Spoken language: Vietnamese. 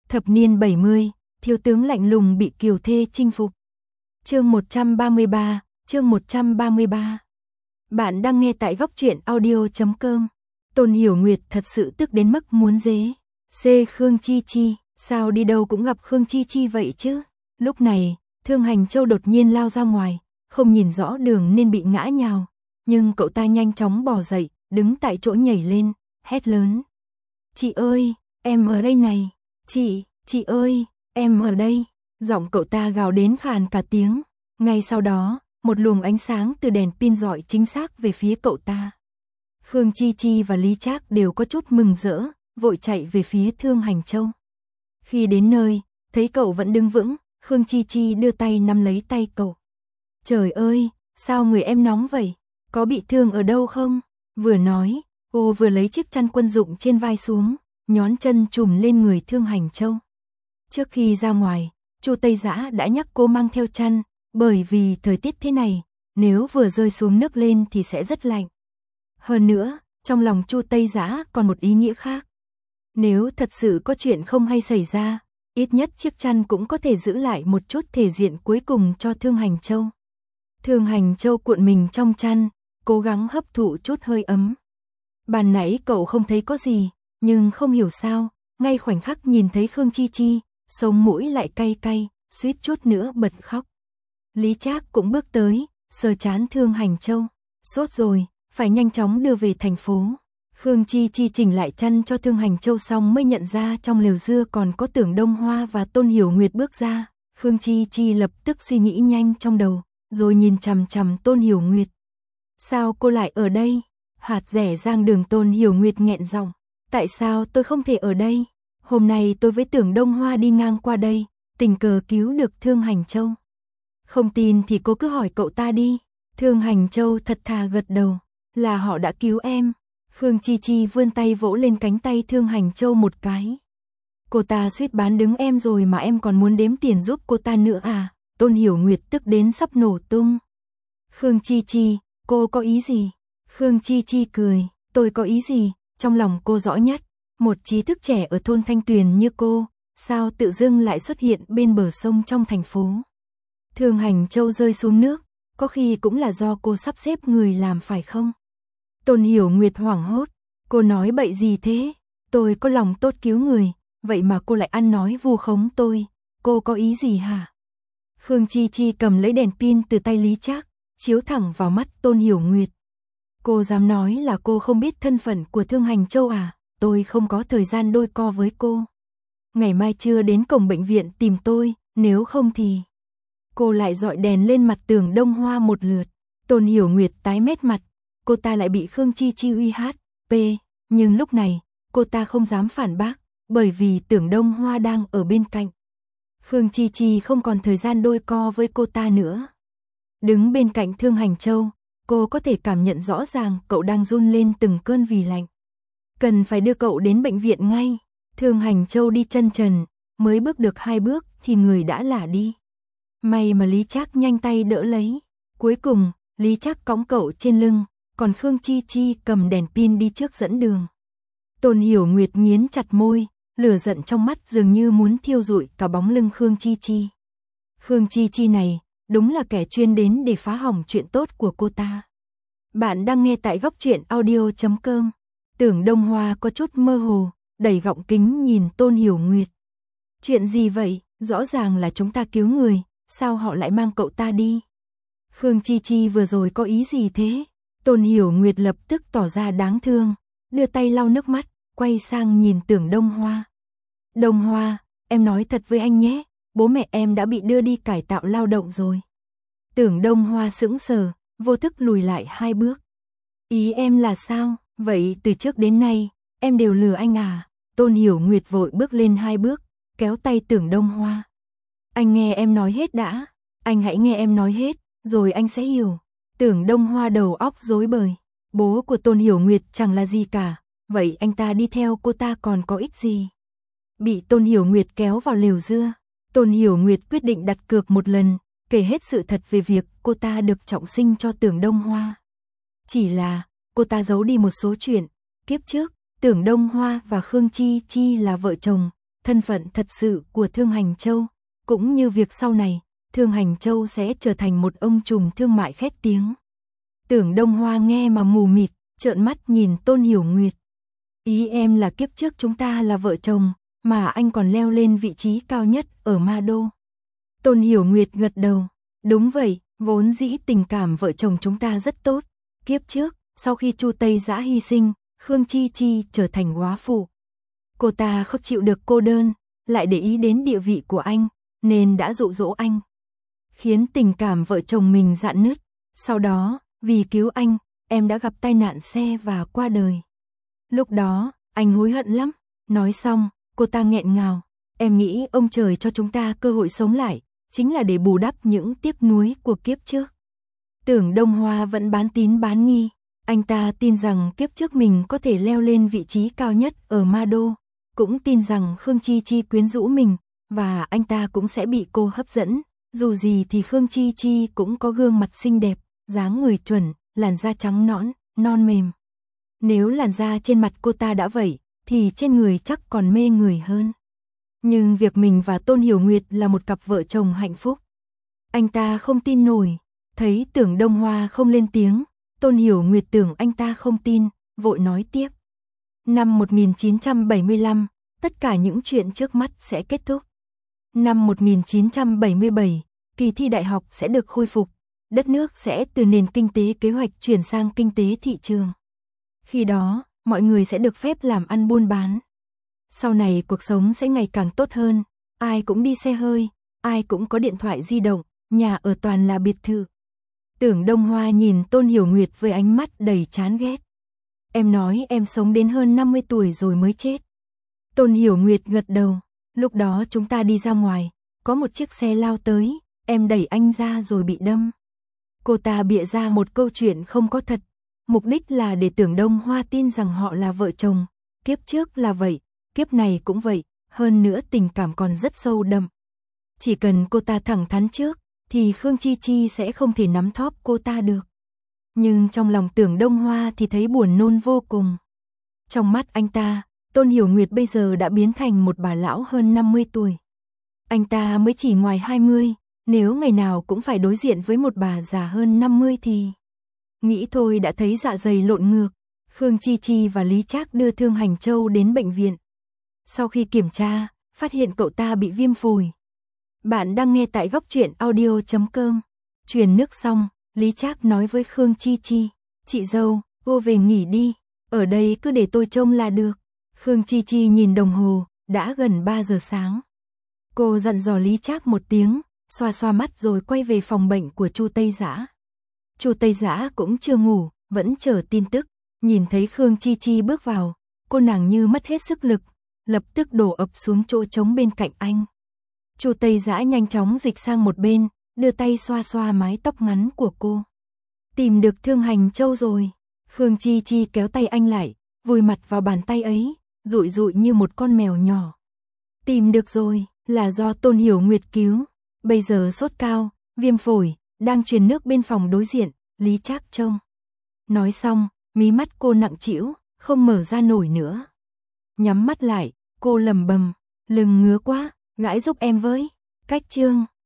Thập niên 70, thiếu tướng lạnh lùng bị kiều thê chinh phục. Chương 133, chương 133. Bạn đang nghe tại góc truyện audio.com. Tôn Hiểu Nguyệt thật sự tức đến mức muốn dế. Khương Chi Chi, sao đi đâu cũng gặp Khương Chi Chi vậy chứ? Lúc này, Thương Hành Châu đột nhiên lao ra ngoài, không nhìn rõ đường nên bị ngã nhào. Nhưng cậu ta nhanh chóng bò dậy, đứng tại chỗ nhảy lên, hét lớn. Chị ơi, em ở đây này. Chị ơi, em ở đây. Giọng cậu ta gào đến khàn cả tiếng. Ngay sau đó, một luồng ánh sáng từ đèn pin rọi chính xác về phía cậu ta. Khương Chi Chi và Lý Trác đều có chút mừng rỡ, vội chạy về phía Thương Hành Châu. Khi đến nơi, thấy cậu vẫn đứng vững, Khương Chi Chi đưa tay nắm lấy tay cậu. Trời ơi, sao người em nóng vậy? Có bị thương ở đâu không? Vừa nói, cô vừa lấy chiếc chăn quân dụng trên vai xuống, nhón chân trùm lên người Thương Hành Châu. Trước khi ra ngoài, Chu Tây Dã đã nhắc cô mang theo chăn, bởi vì thời tiết thế này, nếu vừa rơi xuống nước lên thì sẽ rất lạnh. Hơn nữa, trong lòng Chu Tây Dã còn một ý nghĩa khác. Nếu thật sự có chuyện không hay xảy ra, ít nhất chiếc chăn cũng có thể giữ lại một chút thể diện cuối cùng cho Thương Hành Châu. Thương Hành Châu cuộn mình trong chăn, cố gắng hấp thụ chút hơi ấm. Ban nãy cậu không thấy có gì, nhưng không hiểu sao, ngay khoảnh khắc nhìn thấy Khương Chi Chi, sống mũi lại cay cay, suýt chút nữa bật khóc. Lý Trác cũng bước tới, sờ trán Thương Hành Châu. Sốt rồi, phải nhanh chóng đưa về thành phố. Khương Chi Chi chỉnh lại chăn cho Thương Hành Châu xong mới nhận ra trong lều dưa còn có Tưởng Đông Hoa và Tôn Hiểu Nguyệt bước ra. Khương Chi Chi lập tức suy nghĩ nhanh trong đầu, rồi nhìn chằm chằm Tôn Hiểu Nguyệt. Sao cô lại ở đây? Hạt rẻ rang đường. Tôn Hiểu Nguyệt nghẹn giọng. Tại sao tôi không thể ở đây? Hôm nay tôi với Tưởng Đông Hoa đi ngang qua đây, tình cờ cứu được Thương Hành Châu. Không tin thì cô cứ hỏi cậu ta đi. Thương Hành Châu thật thà gật đầu. Là họ đã cứu em. Khương Chi Chi vươn tay vỗ lên cánh tay Thương Hành Châu một cái. Cô ta suýt bán đứng em rồi mà em còn muốn đếm tiền giúp cô ta nữa à? Tôn Hiểu Nguyệt tức đến sắp nổ tung. Khương Chi Chi, cô có ý gì? Khương Chi Chi cười, tôi có ý gì? Trong lòng cô rõ nhất, một trí thức trẻ ở thôn Thanh Tuyền như cô, sao tự dưng lại xuất hiện bên bờ sông trong thành phố? Thương Hành Châu rơi xuống nước, có khi cũng là do cô sắp xếp người làm phải không? Tôn Hiểu Nguyệt hoảng hốt, cô nói bậy gì thế? Tôi có lòng tốt cứu người, vậy mà cô lại ăn nói vu khống tôi, cô có ý gì hả? Khương Chi Chi cầm lấy đèn pin từ tay Lý Trác, chiếu thẳng vào mắt Tôn Hiểu Nguyệt. Cô dám nói là cô không biết thân phận của Thương Hành Châu à? Tôi không có thời gian đôi co với cô. Ngày mai trưa đến cổng bệnh viện tìm tôi, nếu không thì... Cô lại dọi đèn lên mặt Tưởng Đông Hoa một lượt. Tôn Hiểu Nguyệt tái mét mặt, cô ta lại bị Khương Chi Chi uy hát, nhưng lúc này, cô ta không dám phản bác, bởi vì Tưởng Đông Hoa đang ở bên cạnh. Khương Chi Chi không còn thời gian đôi co với cô ta nữa. Đứng bên cạnh Thương Hành Châu, cô có thể cảm nhận rõ ràng cậu đang run lên từng cơn vì lạnh. Cần phải đưa cậu đến bệnh viện ngay. Thương Hành Châu đi chân trần, mới bước được 2 bước thì người đã lả đi. May mà Lý Trác nhanh tay đỡ lấy. Cuối cùng, Lý Trác cõng cậu trên lưng, còn Khương Chi Chi cầm đèn pin đi trước dẫn đường. Tôn Hiểu Nguyệt nghiến chặt môi, lửa giận trong mắt dường như muốn thiêu rụi cả bóng lưng Khương Chi Chi. Khương Chi Chi này, đúng là kẻ chuyên đến để phá hỏng chuyện tốt của cô ta. Bạn đang nghe tại góc truyện audio.com. Tưởng Đông Hoa có chút mơ hồ, đẩy gọng kính nhìn Tôn Hiểu Nguyệt. Chuyện gì vậy? Rõ ràng là chúng ta cứu người, sao họ lại mang cậu ta đi? Khương Chi Chi vừa rồi có ý gì thế? Tôn Hiểu Nguyệt lập tức tỏ ra đáng thương, đưa tay lau nước mắt, quay sang nhìn Tưởng Đông Hoa. Đông Hoa, em nói thật với anh nhé, bố mẹ em đã bị đưa đi cải tạo lao động rồi. Tưởng Đông Hoa sững sờ, vô thức lùi lại 2 bước. Ý em là sao? Vậy từ trước đến nay, em đều lừa anh à? Tôn Hiểu Nguyệt vội bước lên 2 bước, kéo tay Tưởng Đông Hoa. Anh nghe em nói hết đã, anh hãy nghe em nói hết, rồi anh sẽ hiểu. Tưởng Đông Hoa đầu óc rối bời, bố của Tôn Hiểu Nguyệt chẳng là gì cả, vậy anh ta đi theo cô ta còn có ích gì? Bị Tôn Hiểu Nguyệt kéo vào lều dưa, Tôn Hiểu Nguyệt quyết định đặt cược một lần, kể hết sự thật về việc cô ta được trọng sinh cho Tưởng Đông Hoa. Chỉ là, cô ta giấu đi một số chuyện, kiếp trước, Tưởng Đông Hoa và Khương Chi Chi là vợ chồng, thân phận thật sự của Thương Hành Châu, cũng như việc sau này, Thương Hành Châu sẽ trở thành một ông trùm thương mại khét tiếng. Tưởng Đông Hoa nghe mà mù mịt, trợn mắt nhìn Tôn Hiểu Nguyệt. Ý em là kiếp trước chúng ta là vợ chồng, mà anh còn leo lên vị trí cao nhất ở Ma Đô. Tôn Hiểu Nguyệt gật đầu, đúng vậy, vốn dĩ tình cảm vợ chồng chúng ta rất tốt. Kiếp trước, sau khi Chu Tây Dã hy sinh, Khương Chi Chi trở thành góa phụ. Cô ta không chịu được cô đơn, lại để ý đến địa vị của anh, nên đã dụ dỗ anh, khiến tình cảm vợ chồng mình rạn nứt. Sau đó, vì cứu anh, em đã gặp tai nạn xe và qua đời. Lúc đó, anh hối hận lắm. Nói xong, cô ta nghẹn ngào. Em nghĩ ông trời cho chúng ta cơ hội sống lại, chính là để bù đắp những tiếc nuối của kiếp trước. Tưởng Đông Hoa vẫn bán tín bán nghi. Anh ta tin rằng kiếp trước mình có thể leo lên vị trí cao nhất ở Ma Đô, cũng tin rằng Khương Chi Chi quyến rũ mình, và anh ta cũng sẽ bị cô hấp dẫn. Dù gì thì Khương Chi Chi cũng có gương mặt xinh đẹp, dáng người chuẩn, làn da trắng nõn, non mềm. Nếu làn da trên mặt cô ta đã vậy, thì trên người chắc còn mê người hơn. Nhưng việc mình và Tôn Hiểu Nguyệt là một cặp vợ chồng hạnh phúc, anh ta không tin nổi. Thấy Tưởng Đông Hoa không lên tiếng, Tôn Hiểu Nguyệt tưởng anh ta không tin, vội nói tiếp. Năm 1975, tất cả những chuyện trước mắt sẽ kết thúc. Năm 1977, kỳ thi đại học sẽ được khôi phục, đất nước sẽ từ nền kinh tế kế hoạch chuyển sang kinh tế thị trường. Khi đó, mọi người sẽ được phép làm ăn buôn bán. Sau này cuộc sống sẽ ngày càng tốt hơn, ai cũng đi xe hơi, ai cũng có điện thoại di động, nhà ở toàn là biệt thự. Tưởng Đông Hoa nhìn Tôn Hiểu Nguyệt với ánh mắt đầy chán ghét. Em nói em sống đến hơn 50 tuổi rồi mới chết. Tôn Hiểu Nguyệt gật đầu. Lúc đó chúng ta đi ra ngoài, có một chiếc xe lao tới, em đẩy anh ra rồi bị đâm. Cô ta bịa ra một câu chuyện không có thật, mục đích là để Tưởng Đông Hoa tin rằng họ là vợ chồng. Kiếp trước là vậy, kiếp này cũng vậy, hơn nữa tình cảm còn rất sâu đậm. Chỉ cần cô ta thẳng thắn trước, thì Khương Chi Chi sẽ không thể nắm thóp cô ta được. Nhưng trong lòng Tưởng Đông Hoa thì thấy buồn nôn vô cùng. Trong mắt anh ta, Tôn Hiểu Nguyệt bây giờ đã biến thành một bà lão hơn 50 tuổi. Anh ta mới chỉ ngoài 20, nếu ngày nào cũng phải đối diện với một bà già hơn 50 thì... Nghĩ thôi đã thấy dạ dày lộn ngược. Khương Chi Chi và Lý Trác đưa Thương Hành Châu đến bệnh viện. Sau khi kiểm tra, phát hiện cậu ta bị viêm phổi. Bạn đang nghe tại góc truyện audio.com. Truyền nước xong, Lý Trác nói với Khương Chi Chi, chị dâu, cô về nghỉ đi, ở đây cứ để tôi trông là được. Khương Chi Chi nhìn đồng hồ, đã gần 3 giờ sáng. Cô dặn dò Lý Trác một tiếng, xoa xoa mắt rồi quay về phòng bệnh của Chu Tây Dã. Chu Tây Dã cũng chưa ngủ, vẫn chờ tin tức. Nhìn thấy Khương Chi Chi bước vào, cô nàng như mất hết sức lực, lập tức đổ ập xuống chỗ trống bên cạnh anh. Chu Tây Dã nhanh chóng dịch sang một bên, đưa tay xoa xoa mái tóc ngắn của cô. Tìm được Thương Hành Châu rồi. Khương Chi Chi kéo tay anh lại, vùi mặt vào bàn tay ấy, dụi dụi như một con mèo nhỏ. Tìm được rồi, là do Tôn Hiểu Nguyệt cứu. Bây giờ sốt cao, viêm phổi, đang truyền nước bên phòng đối diện, Lý Trác trông. Nói xong, mí mắt cô nặng trĩu, không mở ra nổi nữa. Nhắm mắt lại, cô lẩm bẩm, lưng ngứa quá, gãi giúp em với. Cách chương